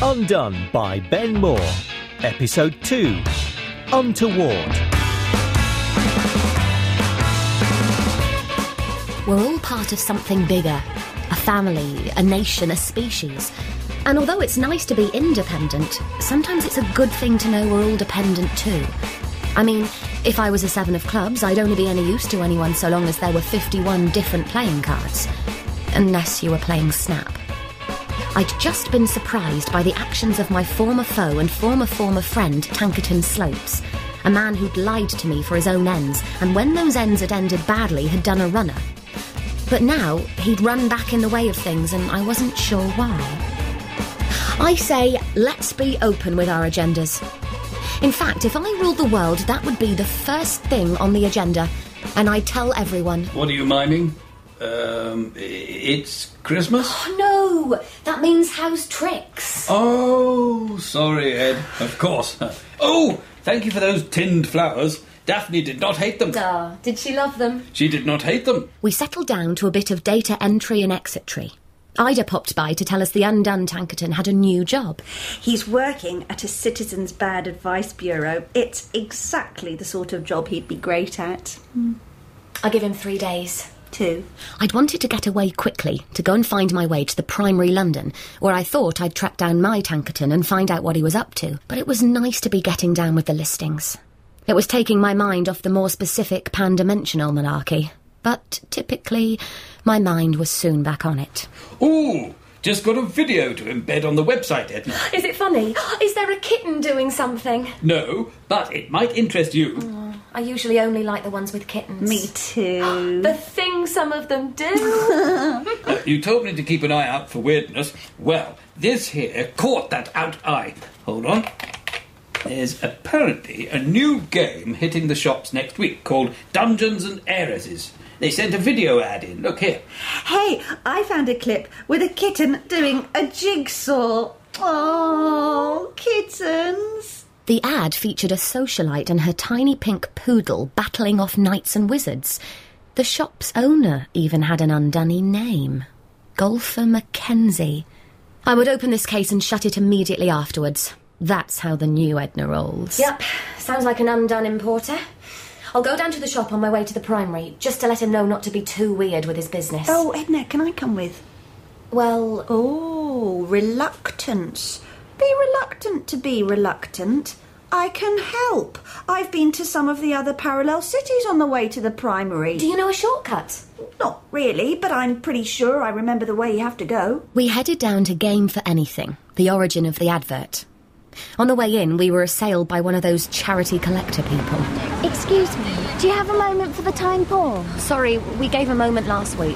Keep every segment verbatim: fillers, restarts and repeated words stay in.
Undone by Ben Moore. Episode two. Untoward. We're all part of something bigger. A family, a nation, a species. And although it's nice to be independent, sometimes it's a good thing to know we're all dependent too. I mean, if I was a seven of clubs, I'd only be any use to anyone so long as there were fifty-one different playing cards. Unless you were playing Snap. I'd just been surprised by the actions of my former foe and former former friend, Tankerton Slopes. A man who'd lied to me for his own ends, and when those ends had ended badly, had done a runner. But now, he'd run back in the way of things, and I wasn't sure why. I say, let's be open with our agendas. In fact, if I ruled the world, that would be the first thing on the agenda, and I'd tell everyone. What are you miming? Um, it's Christmas? Oh, no! That means house tricks. Oh, sorry, Ed. Of course. Oh, thank you for those tinned flowers. Daphne did not hate them. Ah, did she love them? She did not hate them. We settled down to a bit of data entry and exitry. Ida popped by to tell us the undone Tankerton had a new job. He's working at a Citizens Bad Advice Bureau. It's exactly the sort of job he'd be great at. Mm. I'll give him three days. Two. I'd wanted to get away quickly, to go and find my way to the primary London, where I thought I'd track down my Tankerton and find out what he was up to. But it was nice to be getting down with the listings. It was taking my mind off the more specific pan-dimensional malarkey. But, typically, my mind was soon back on it. Ooh, just got a video to embed on the website, Edna. Is it funny? Is there a kitten doing something? No, but it might interest you. Oh, I usually only like the ones with kittens. Me too. The things some of them do. uh, you told me to keep an eye out for weirdness. Well, this here caught that out eye. Hold on. There's apparently a new game hitting the shops next week called Dungeons and Heiresses. They sent a video ad in. Look here. Hey, I found a clip with a kitten doing a jigsaw. Oh, kittens. The ad featured a socialite and her tiny pink poodle battling off knights and wizards. The shop's owner even had an undunny name. Golfer Mackenzie. I would open this case and shut it immediately afterwards. That's how the new Edna rolls. Yep, sounds like an undone importer. I'll go down to the shop on my way to the primary, just to let him know not to be too weird with his business. Oh, Edna, can I come with? Well... Oh, reluctance. Be reluctant to be reluctant. I can help. I've been to some of the other parallel cities on the way to the primary. Do you know a shortcut? Not really, but I'm pretty sure I remember the way you have to go. We headed down to Game for Anything, the origin of the advert. On the way in, we were assailed by one of those charity collector people. Excuse me, do you have a moment for the time poor? Sorry, we gave a moment last week.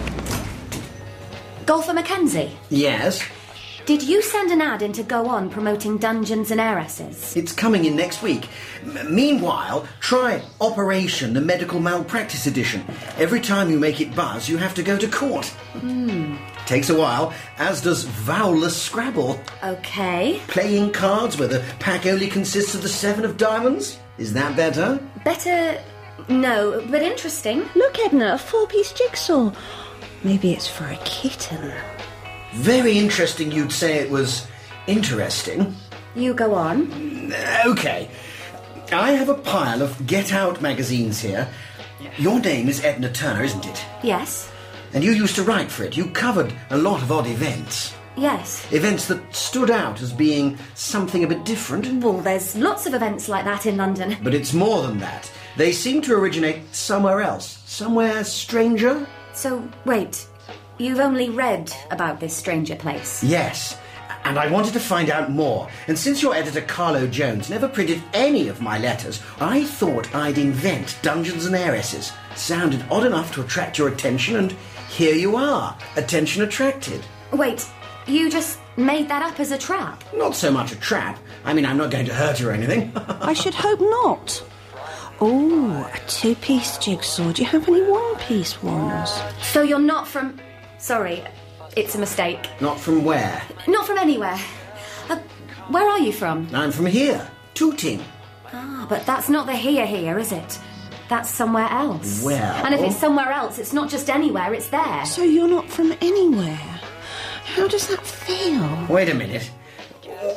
Golfer Mackenzie? Yes? Did you send an ad in to go on promoting Dungeons and Heiresses? It's coming in next week. M- meanwhile, try Operation the Medical Malpractice Edition. Every time you make it buzz, you have to go to court. Hmm. Takes a while, as does Vowless Scrabble. Okay. Playing cards where the pack only consists of the seven of diamonds? Is that better? Better... no, but interesting. Look, Edna, a four-piece jigsaw. Maybe it's for a kitten. Very interesting you'd say it was interesting. You go on. OK. I have a pile of Get Out magazines here. Your name is Edna Turner, isn't it? Yes. And you used to write for it. You covered a lot of odd events. Yes. Events that stood out as being something a bit different. Well, there's lots of events like that in London. But it's more than that. They seem to originate somewhere else. Somewhere stranger. So, wait. You've only read about this stranger place? Yes. And I wanted to find out more. And since your editor, Carlo Jones, never printed any of my letters, I thought I'd invent Dungeons and Heiresses. Sounded odd enough to attract your attention, and here you are, attention attracted. Wait, you just made that up as a trap? Not so much a trap. I mean, I'm not going to hurt you or anything. I should hope not. Oh, a two-piece jigsaw. Do you have any one-piece ones? So you're not from... Sorry, it's a mistake. Not from where? Not from anywhere. Uh, where are you from? I'm from here, Tooting. Ah, but that's not the here here, is it? That's somewhere else. Well... And if it's somewhere else, it's not just anywhere, it's there. So you're not from anywhere? How does that feel? Wait a minute.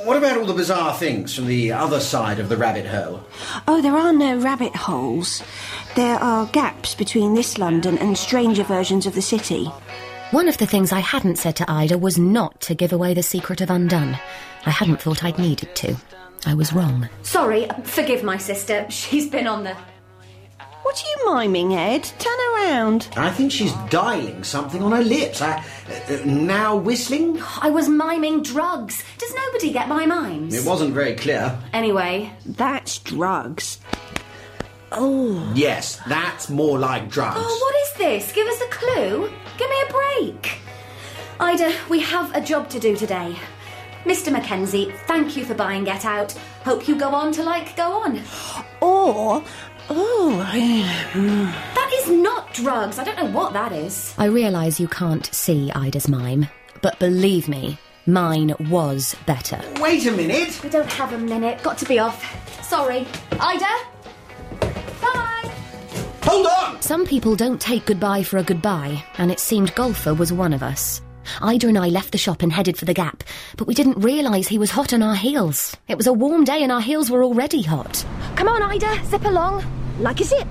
What about all the bizarre things from the other side of the rabbit hole? Oh, there are no rabbit holes. There are gaps between this London and stranger versions of the city. One of the things I hadn't said to Ida was not to give away the secret of Undone. I hadn't thought I'd needed to. I was wrong. Sorry, forgive my sister. She's been on the... What are you miming, Ed? Turn around. I think she's dialing something on her lips. I, uh, now whistling? I was miming drugs. Does nobody get my mimes? It wasn't very clear. Anyway. That's drugs. Oh. Yes, that's more like drugs. Oh, what is this? Give us a clue. Give me a break. Ida, we have a job to do today. Mister Mackenzie, thank you for buying Get Out. Hope you go on to like Go On. Or... Oh, that is not drugs. I don't know what that is. I realise you can't see Ida's mime, but believe me, mine was better. Wait a minute. We don't have a minute. Got to be off. Sorry. Ida? Bye! Hold on! Some people don't take goodbye for a goodbye, and it seemed Golfer was one of us. Ida and I left the shop and headed for the Gap, but we didn't realise he was hot on our heels. It was a warm day and our heels were already hot. Come on, Ida, zip along. Like a zip.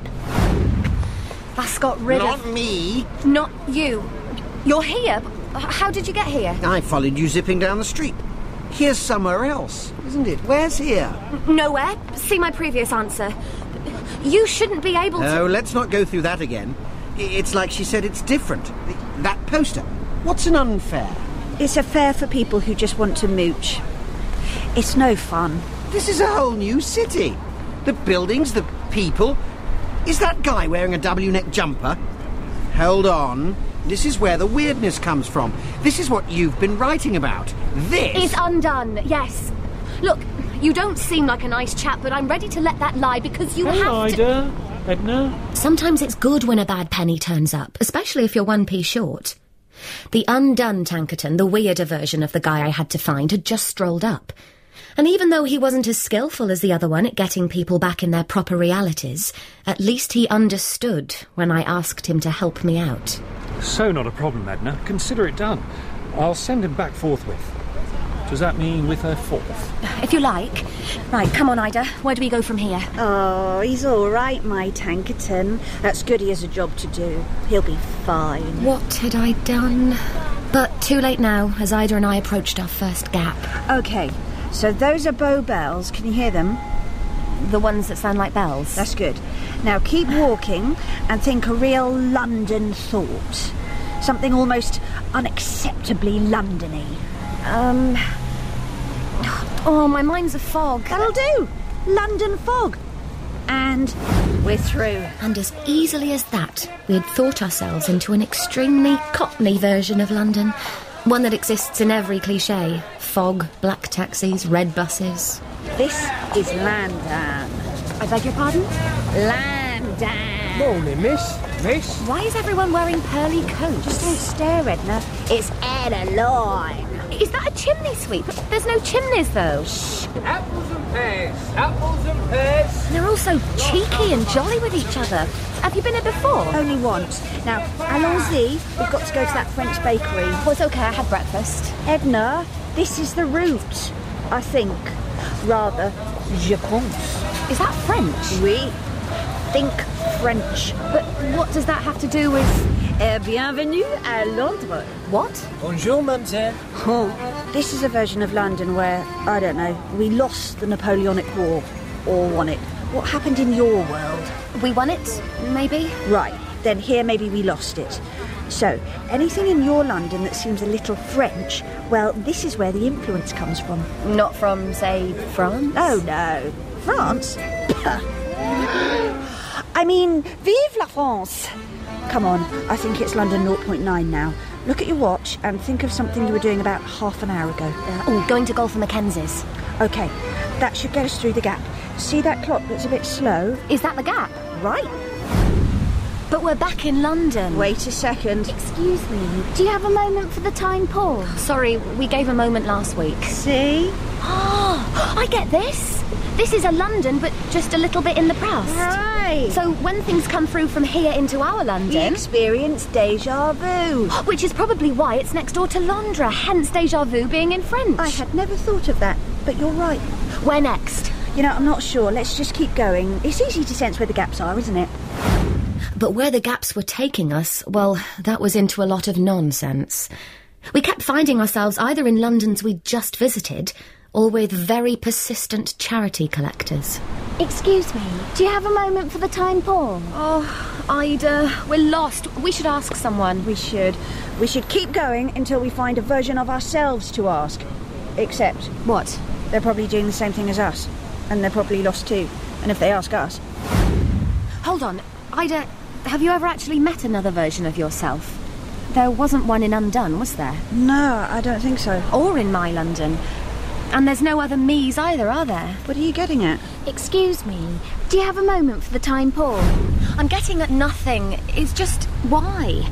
That's got rid Not of... Not me. Not you. You're here. How did you get here? I followed you zipping down the street. Here's somewhere else, isn't it? Where's here? Nowhere. See my previous answer. You shouldn't be able to... Oh, let's not go through that again. It's like she said it's different. That poster. What's an unfair? It's a fair for people who just want to mooch. It's no fun. This is a whole new city. The buildings, the people. Is that guy wearing a W-neck jumper? Hold on. This is where the weirdness comes from. This is what you've been writing about. This... is Undone, yes. Look, you don't seem like a nice chap, but I'm ready to let that lie because you hey, have to... Ida. Edna. Sometimes it's good when a bad penny turns up, especially if you're one p short. The Undone Tankerton, the weirder version of the guy I had to find, had just strolled up. And even though he wasn't as skillful as the other one at getting people back in their proper realities, at least he understood when I asked him to help me out. So not a problem, Edna. Consider it done. I'll send him back forthwith. Does that mean with her fourth? If you like. Right, come on, Ida. Where do we go from here? Oh, he's all right, my Tankerton. That's good he has a job to do. He'll be fine. What had I done? But too late now, as Ida and I approached our first gap. OK, so those are Bow Bells. Can you hear them? The ones that sound like bells? That's good. Now keep walking and think a real London thought. Something almost unacceptably Londony. Um... Oh, my mind's a fog. That'll do. London fog. And we're through. And as easily as that, we had thought ourselves into an extremely cockney version of London. One that exists in every cliché. Fog, black taxis, red buses. This is London. I beg your pardon? London. Morning, miss. Miss? Why is everyone wearing pearly coats? Just don't stare, Edna. It's Adeline. Is that a chimney sweep? There's no chimneys, though. Shh. Apples and pears. Apples and pears. They're all so cheeky and jolly with each other. Have you been here before? Only once. Now, allons-y. We've got to go to that French bakery. Oh, it's okay. I had breakfast. Edna, this is the route. I think. Rather, je pense. Is that French? Oui. Think French. But what does that have to do with... Eh, bienvenue à Londres. What? Bonjour, mademoiselle. Oh, this is a version of London where, I don't know, we lost the Napoleonic War. Or won it. What happened in your world? We won it, maybe? Right, then here maybe we lost it. So, anything in your London that seems a little French, well, this is where the influence comes from. Not from, say, France? Oh, no. France? I mean, vive la France! Come on, I think it's London zero point nine now. Look at your watch and think of something you were doing about half an hour ago. Uh, oh, going to Golfer Mackenzie's. OK, that should get us through the gap. See that clock that's a bit slow? Is that the gap? Right. But we're back in London. Wait a second. Excuse me, do you have a moment for the time pause? Sorry, we gave a moment last week. See? Oh, I get this. This is a London, but just a little bit in the past. Right. So when things come through from here into our London... We experience déjà vu. Which is probably why it's next door to Londra, hence déjà vu being in French. I had never thought of that. but you're right. Where next? You know, I'm not sure. Let's just keep going. It's easy to sense where the gaps are, isn't it? But where the gaps were taking us, well, that was into a lot of nonsense. We kept finding ourselves either in Londons we'd just visited or with very persistent charity collectors. Excuse me, do you have a moment for the time poor? Oh, Ida, we're lost. We should ask someone. We should. We should keep going until we find a version of ourselves to ask. Except... What? They're probably doing the same thing as us. And they're probably lost too. And if they ask us... Hold on. Ida, have you ever actually met another version of yourself? There wasn't one in Undone, was there? No, I don't think so. Or in My London. And there's no other me's either, are there? What are you getting at? Excuse me, do you have a moment for the time poor? I'm getting at nothing. It's just, why?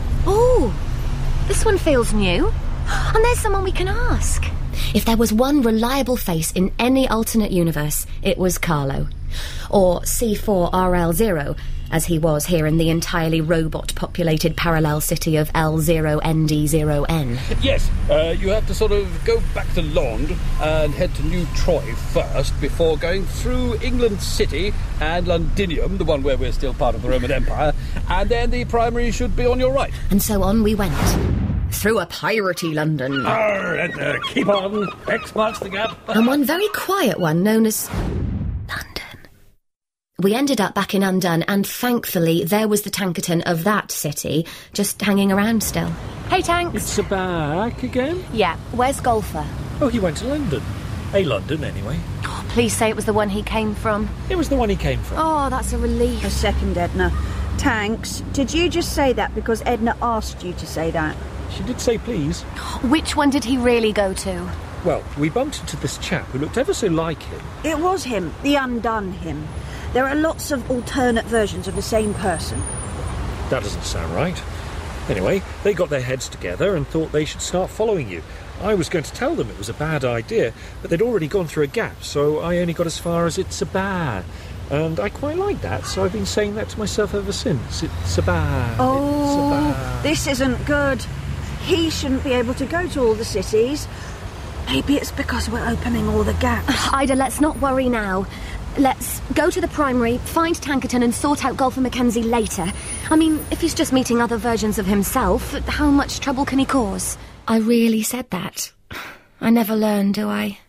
Oh, this one feels new. And there's someone we can ask. If there was one reliable face in any alternate universe, it was Carlo. Or C four R L zero, as he was here in the entirely robot-populated parallel city of L zero N D zero N. Yes, uh, you have to sort of go back to Londres and head to New Troy first before going through England City and Londinium, the one where we're still part of the Roman Empire, and then the primary should be on your right. And so on we went. Through a piratey London. Arr, and, uh, keep on. X marks the gap. And one very quiet one known as... London. We ended up back in Undone, and thankfully there was the Tankerton of that city, just hanging around still. Hey, Tanks. It's back again? Yeah, where's Golfer? Oh, he went to London. A London, anyway. Oh, please say it was the one he came from. It was the one he came from. Oh, that's a relief. A second, Edna. Tanks, did you just say that because Edna asked you to say that? She did say please. Which one did he really go to? Well, we bumped into this chap who looked ever so like him. It was him, the Undone him. There are lots of alternate versions of the same person. That doesn't sound right. Anyway, they got their heads together and thought they should start following you. I was going to tell them it was a bad idea, but they'd already gone through a gap, so I only got as far as it's a bad. And I quite like that, so I've been saying that to myself ever since. It's a bad. Oh, it's a bad. This isn't good. He shouldn't be able to go to all the cities. Maybe it's because we're opening all the gaps. Ida, let's not worry now. Let's go to the primary, find Tankerton and sort out Golfer Mackenzie later. I mean, if he's just meeting other versions of himself, how much trouble can he cause? I really said that. I never learn, do I?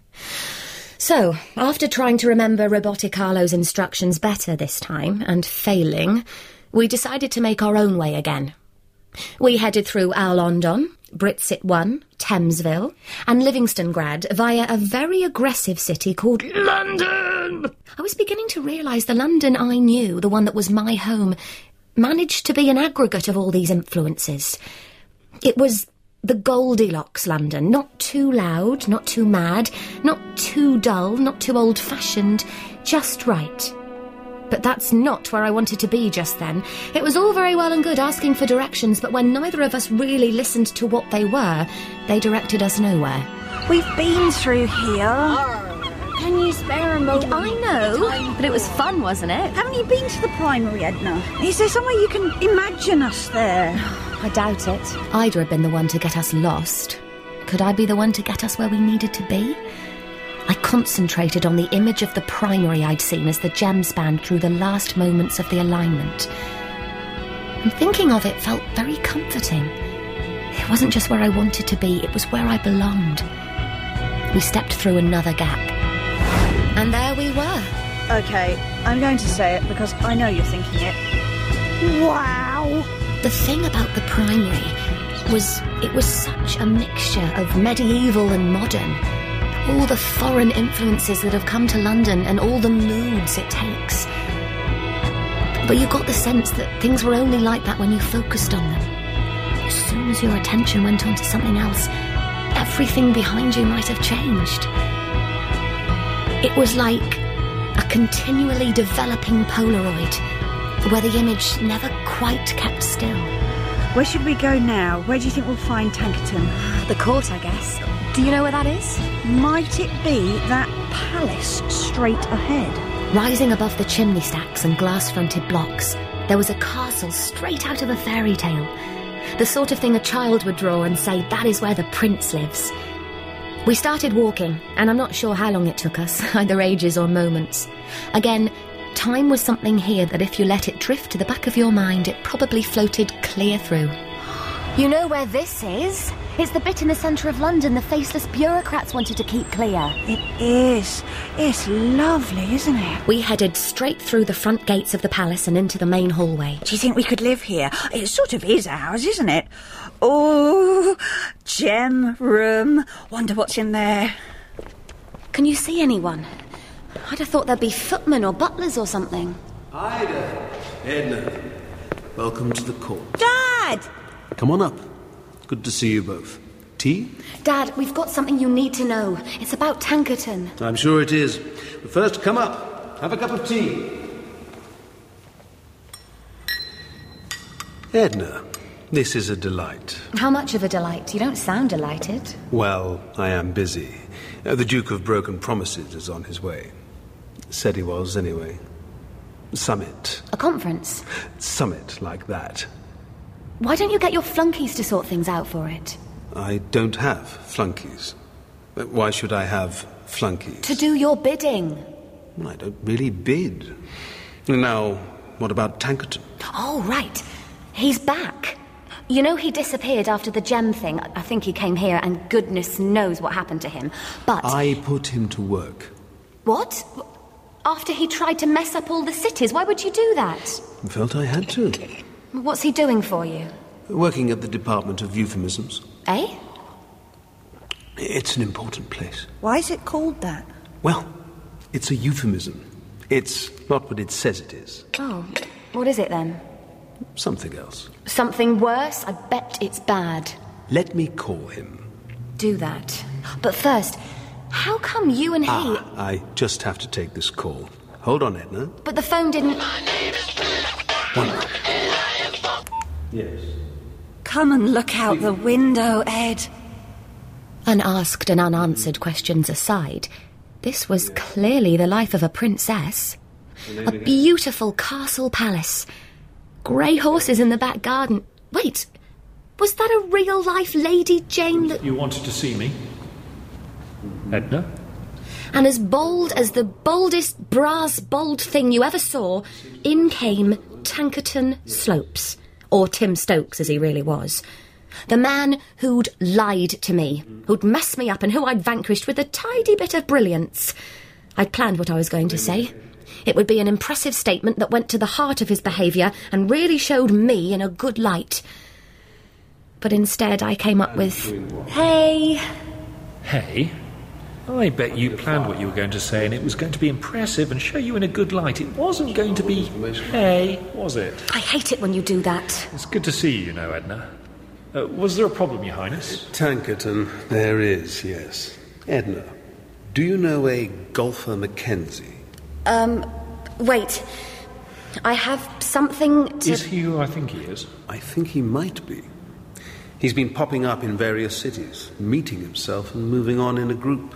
So, after trying to remember Robotic Carlo's instructions better this time, and failing, we decided to make our own way again. We headed through Al-London, Britsit one, Thamesville, and Livingstongrad via a very aggressive city called London. I was beginning to realise the London I knew, the one that was my home, managed to be an aggregate of all these influences. It was the Goldilocks London, not too loud, not too mad, not too dull, not too old-fashioned, just right. But that's not where I wanted to be just then. It was all very well and good asking for directions, but when neither of us really listened to what they were, they directed us nowhere. We've been through here. Can you spare a moment? I know, but it was fun, wasn't it? Haven't you been to the primary, Edna? Is there somewhere you can imagine us there? I doubt it. Ida had been the one to get us lost. Could I be the one to get us where we needed to be? I concentrated on the image of the primary I'd seen as the gem spanned through the last moments of the alignment. And thinking of it felt very comforting. It wasn't just where I wanted to be, it was where I belonged. We stepped through another gap. And there we were. OK, I'm going to say it because I know you're thinking it. Wow! The thing about the primary was it was such a mixture of medieval and modern. All the foreign influences that have come to London and all the moods it takes. But you got the sense that things were only like that when you focused on them. As soon as your attention went on to something else, everything behind you might have changed. It was like a continually developing Polaroid, where the image never quite kept still. Where should we go now? Where do you think we'll find Tankerton? The court, I guess. Do you know where that is? Might it be that palace straight ahead? Rising above the chimney stacks and glass-fronted blocks, there was a castle straight out of a fairy tale. The sort of thing a child would draw and say, that is where the prince lives. We started walking, and I'm not sure how long it took us, either ages or moments. Again, time was something here that if you let it drift to the back of your mind, it probably floated clear through. You know where this is? It's the bit in the centre of London the faceless bureaucrats wanted to keep clear. It is. It's lovely, isn't it? We headed straight through the front gates of the palace and into the main hallway. Do you think we could live here? It sort of is ours, isn't it? Oh, gem room. Wonder what's in there. Can you see anyone? I'd have thought there'd be footmen or butlers or something. Ida, Edna, welcome to the court. Dad! Come on up. Good to see you both. Tea? Dad, we've got something you need to know. It's about Tankerton. I'm sure it is. But first, come up. Have a cup of tea. Edna, this is a delight. How much of a delight? You don't sound delighted. Well, I am busy. Uh, the Duke of Broken Promises is on his way. Said he was, anyway. Summit. A conference? Summit like that. Why don't you get your flunkies to sort things out for it? I don't have flunkies. But why should I have flunkies? To do your bidding. I don't really bid. Now, what about Tankerton? Oh, right. He's back. You know he disappeared after the gem thing. I think he came here and goodness knows what happened to him. But... I put him to work. What? After he tried to mess up all the cities, why would you do that? I felt I had to. What's he doing for you? Working at the Department of Euphemisms. Eh? It's an important place. Why is it called that? Well, it's a euphemism. It's not what it says it is. Oh, what is it then? Something else. Something worse? I bet it's bad. Let me call him. Do that. But first, how come you and he... Ah, I just have to take this call. Hold on, Edna. But the phone didn't... One moment. Yes. Come and look out the window, Ed. Unasked and unanswered questions aside, this was clearly the life of a princess. A beautiful castle palace. Grey horses in the back garden. Wait, was that a real-life Lady Jane that... You wanted to see me? Edna? And as bold as the boldest brass bold thing you ever saw, in came Tankerton Slopes. Or Tim Stokes, as he really was. The man who'd lied to me, who'd messed me up and who I'd vanquished with a tidy bit of brilliance. I'd planned what I was going to say. It would be an impressive statement that went to the heart of his behaviour and really showed me in a good light. But instead I came up with, hey. Hey? I bet you planned what you were going to say and it was going to be impressive and show you in a good light. It wasn't going to be, hey, was it? I hate it when you do that. It's good to see you, you know, Edna. Uh, was there a problem, Your Highness? Tankerton, there is, yes. Edna, do you know a golfer Mackenzie? Um, wait. I have something to... Is he who I think he is? I think he might be. He's been popping up in various cities, meeting himself and moving on in a group.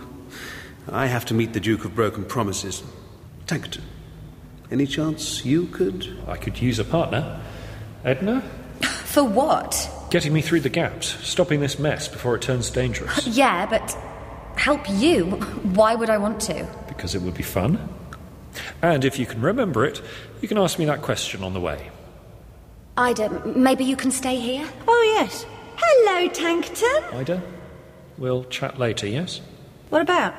I have to meet the Duke of Broken Promises. Tankerton, any chance you could... I could use a partner. Edna? For what? Getting me through the gaps, stopping this mess before it turns dangerous. Yeah, but help you? Why would I want to? Because it would be fun. And if you can remember it, you can ask me that question on the way. Ida, maybe you can stay here? Oh, yes. Hello, Tankerton. Ida, we'll chat later, yes? What about?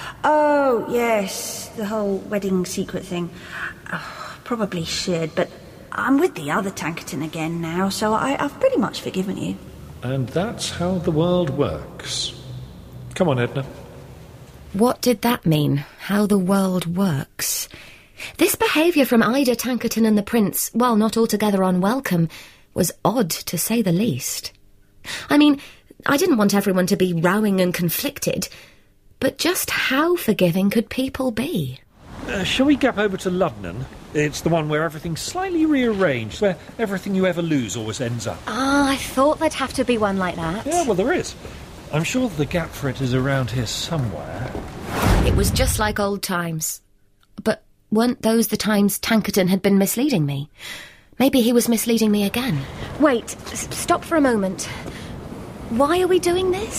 Oh, yes, the whole wedding secret thing. Oh, probably should, but I'm with the other Tankerton again now, so I, I've pretty much forgiven you. And that's how the world works. Come on, Edna. What did that mean? How the world works? This behaviour from Ida Tankerton and the Prince, while not altogether unwelcome, was odd to say the least. I mean, I didn't want everyone to be rowing and conflicted, but just how forgiving could people be? Uh, shall we gap over to London? It's the one where everything's slightly rearranged, where everything you ever lose always ends up. Ah, I thought there'd have to be one like that. Yeah, well, there is. I'm sure the gap for it is around here somewhere. It was just like old times. But weren't those the times Tankerton had been misleading me? Maybe he was misleading me again. Wait, s- stop for a moment. Why are we doing this?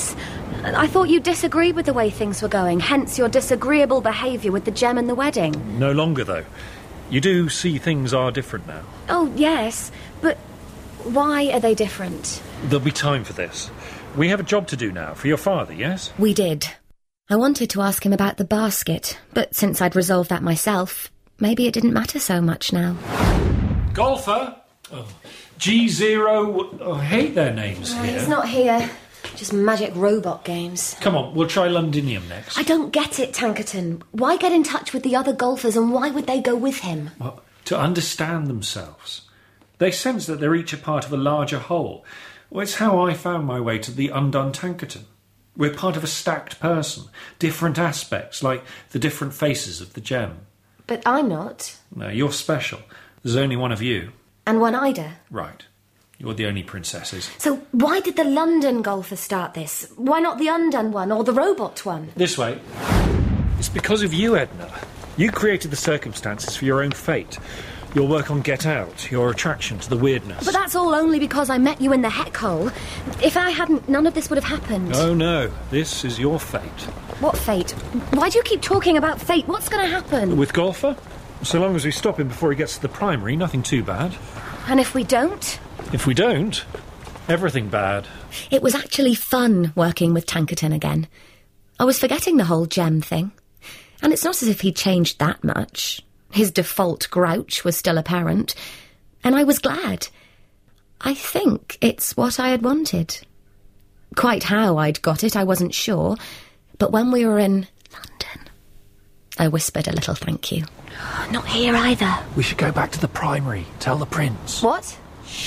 I thought you disagreed with the way things were going, hence your disagreeable behaviour with the gem and the wedding. No longer, though. You do see things are different now. Oh, yes, but why are they different? There'll be time for this. We have a job to do now, for your father, yes? We did. I wanted to ask him about the basket, but since I'd resolved that myself, maybe it didn't matter so much now. Golfer! Oh. G Zero... Oh, I hate their names Oh, here. he's not here. Just magic robot games. Come on, we'll try Londinium next. I don't get it, Tankerton. Why get in touch with the other golfers and why would they go with him? Well, to understand themselves. They sense that they're each a part of a larger whole. Well, it's how I found my way to the undone Tankerton. We're part of a stacked person, different aspects, like the different faces of the gem. But I'm not. No, you're special. There's only one of you. And one Ida. Right. You're the only princesses. So why did the London golfers start this? Why not the undone one or the robot one? This way. It's because of you, Edna. You created the circumstances for your own fate. Your work on Get Out, your attraction to the weirdness. But that's all only because I met you in the heck hole. If I hadn't, none of this would have happened. Oh, no. This is your fate. What fate? Why do you keep talking about fate? What's going to happen? With Golfer? So long as we stop him before he gets to the primary, nothing too bad. And if we don't? If we don't, everything bad. It was actually fun working with Tankerton again. I was forgetting the whole gem thing. And it's not as if he'd changed that much. His default grouch was still apparent. And I was glad. I think it's what I had wanted. Quite how I'd got it, I wasn't sure. But when we were in London, I whispered a little thank you. Not here either. We should go back to the primary. Tell the prince. What?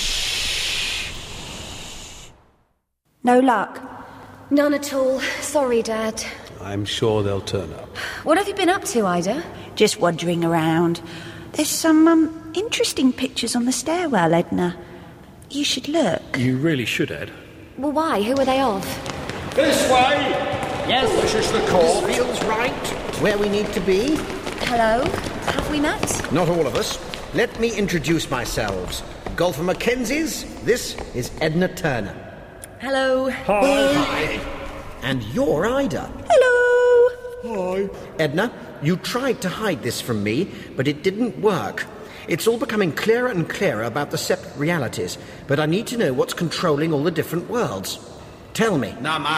No luck? None at all. Sorry, Dad. I'm sure they'll turn up. What have you been up to, Ida? Just wandering around. There's some um, interesting pictures on the stairwell, Edna. You should look. You really should, Ed. Well, why? Who are they of? This way! Yes, this is the court. This feels right. Where we need to be. Hello? Have we met? Not all of us. Let me introduce myselves. Golfer Mackenzies, this is Edna Turner. Hello. Hi. Hi. And you're Ida. Hello. Hi. Edna, you tried to hide this from me, but it didn't work. It's all becoming clearer and clearer about the separate realities, but I need to know what's controlling all the different worlds. Tell me.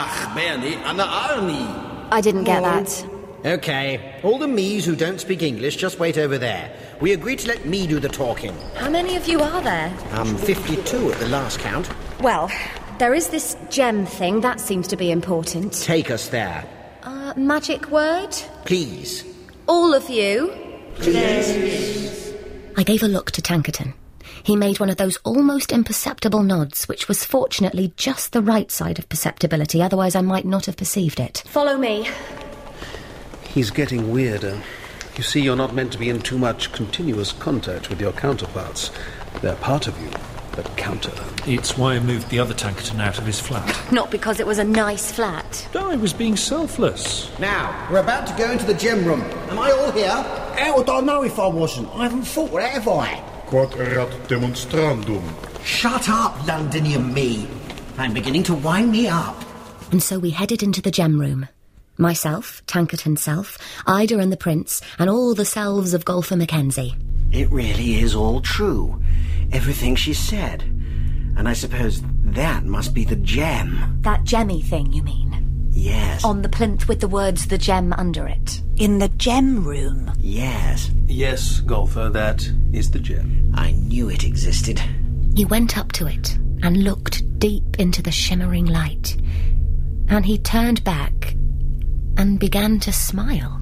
I didn't get that. Okay, all the me's who don't speak English, just wait over there. We agreed to let me do the talking. How many of you are there? Um, fifty-two at the last count. Well, there is this gem thing. That seems to be important. Take us there. Uh, magic word? Please. All of you? Please. I gave a look to Tankerton. He made one of those almost imperceptible nods, which was fortunately just the right side of perceptibility, otherwise I might not have perceived it. Follow me. He's getting weirder. You see, you're not meant to be in too much continuous contact with your counterparts. They're part of you, but counter. It's why I moved the other Tankerton out of his flat. Not because it was a nice flat. I was being selfless. Now, we're about to go into the gem room. Am I all here? How would I know if I wasn't? I haven't thought that, have I? Quod erat demonstrandum. Shut up, Londinium me. I'm beginning to wind me up. And so we headed into the gem room. Myself, Tankerton self, Ida and the prince, and all the selves of Golfer Mackenzie. It really is all true. Everything she said. And I suppose that must be the gem. That gemmy thing, you mean? Yes. On the plinth with the words the gem under it. In the gem room? Yes. Yes, Golfer, that is the gem. I knew it existed. He went up to it and looked deep into the shimmering light. And he turned back and began to smile.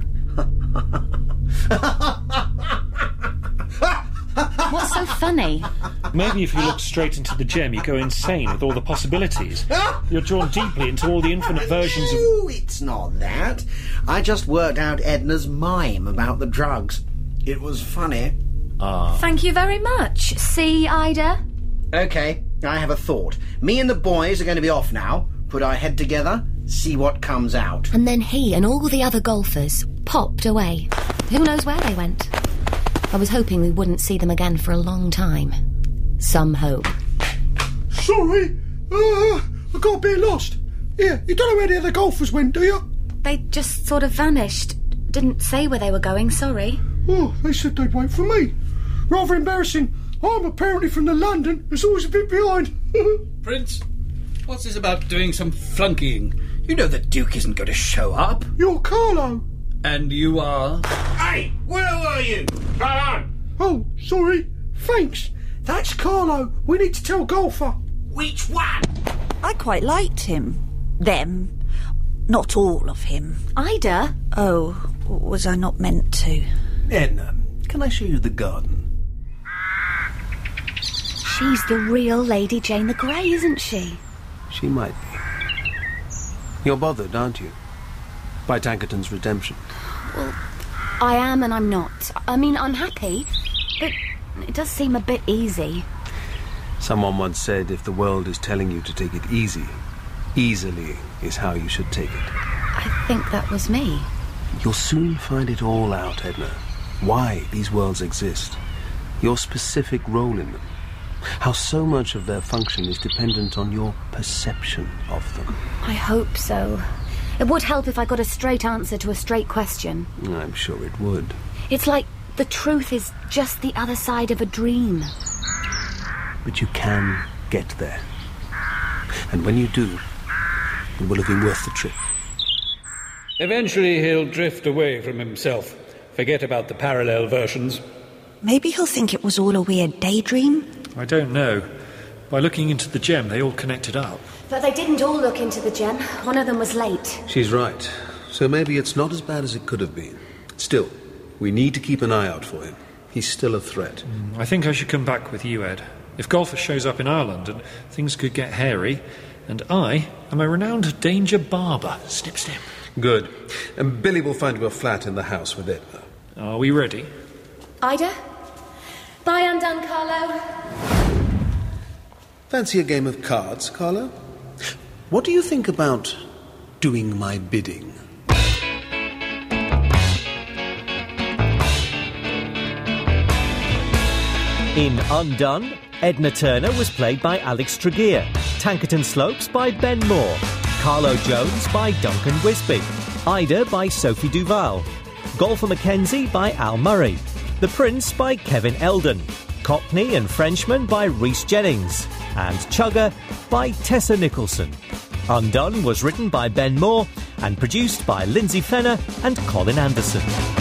What's so funny? Maybe if you look straight into the gem, you go insane with all the possibilities. You're drawn deeply into all the infinite versions of... No, it's not that. I just worked out Edna's mime about the drugs. It was funny. Ah. Thank you very much. See, Ida? Okay, I have a thought. Me and the boys are going to be off now. Put our head together, see what comes out. And then he and all the other golfers popped away. Who knows where they went? I was hoping we wouldn't see them again for a long time. Some hope. Sorry, uh, I got a bit lost. Yeah, you don't know where the other golfers went, do you? They just sort of vanished. Didn't say where they were going, sorry. Oh, they said they'd wait for me. Rather embarrassing. I'm apparently from the London that's always a bit behind. Prince, what's this about doing some flunkying? You know the Duke isn't going to show up. You're Carlo. And you are? Hey, where were you? Come on. Oh, sorry. Thanks. That's Carlo. We need to tell Golfer. Which one? I quite liked him. Them. Not all of him. Ida? Oh, was I not meant to? Edna, can I show you the garden? She's the real Lady Jane the Grey, isn't she? She might be. You're bothered, aren't you? By Tankerton's redemption. Well, I am and I'm not. I mean, I'm happy, but it does seem a bit easy. Someone once said if the world is telling you to take it easy, easily is how you should take it. I think that was me. You'll soon find it all out, Edna. Why these worlds exist. Your specific role in them. How so much of their function is dependent on your perception of them. I hope so. It would help if I got a straight answer to a straight question. I'm sure it would. It's like the truth is just the other side of a dream. But you can get there. And when you do, it will have been worth the trip. Eventually he'll drift away from himself. Forget about the parallel versions. Maybe he'll think it was all a weird daydream. I don't know. By looking into the gem, they all connected up. But they didn't all look into the gem. One of them was late. She's right. So maybe it's not as bad as it could have been. Still, we need to keep an eye out for him. He's still a threat. Mm, I think I should come back with you, Ed. If Golfer shows up in our London, things could get hairy. And I am a renowned danger barber. Snip, snip. Good. And Billy will find you a flat in the house with Edna. Are we ready? Ida? Bye, undone, Carlo. Fancy a game of cards, Carlo? What do you think about doing my bidding? In Undone, Edna Turner was played by Alex Tregear, Tankerton Slopes by Ben Moore, Carlo Jones by Duncan Wisby, Ida by Sophie Duval, Golfer Mackenzie by Al Murray, The Prince by Kevin Eldon, Cockney and Frenchman by Rhys Jennings, and Chugger by Tessa Nicholson. Undone was written by Ben Moore and produced by Lindsay Fenner and Colin Anderson.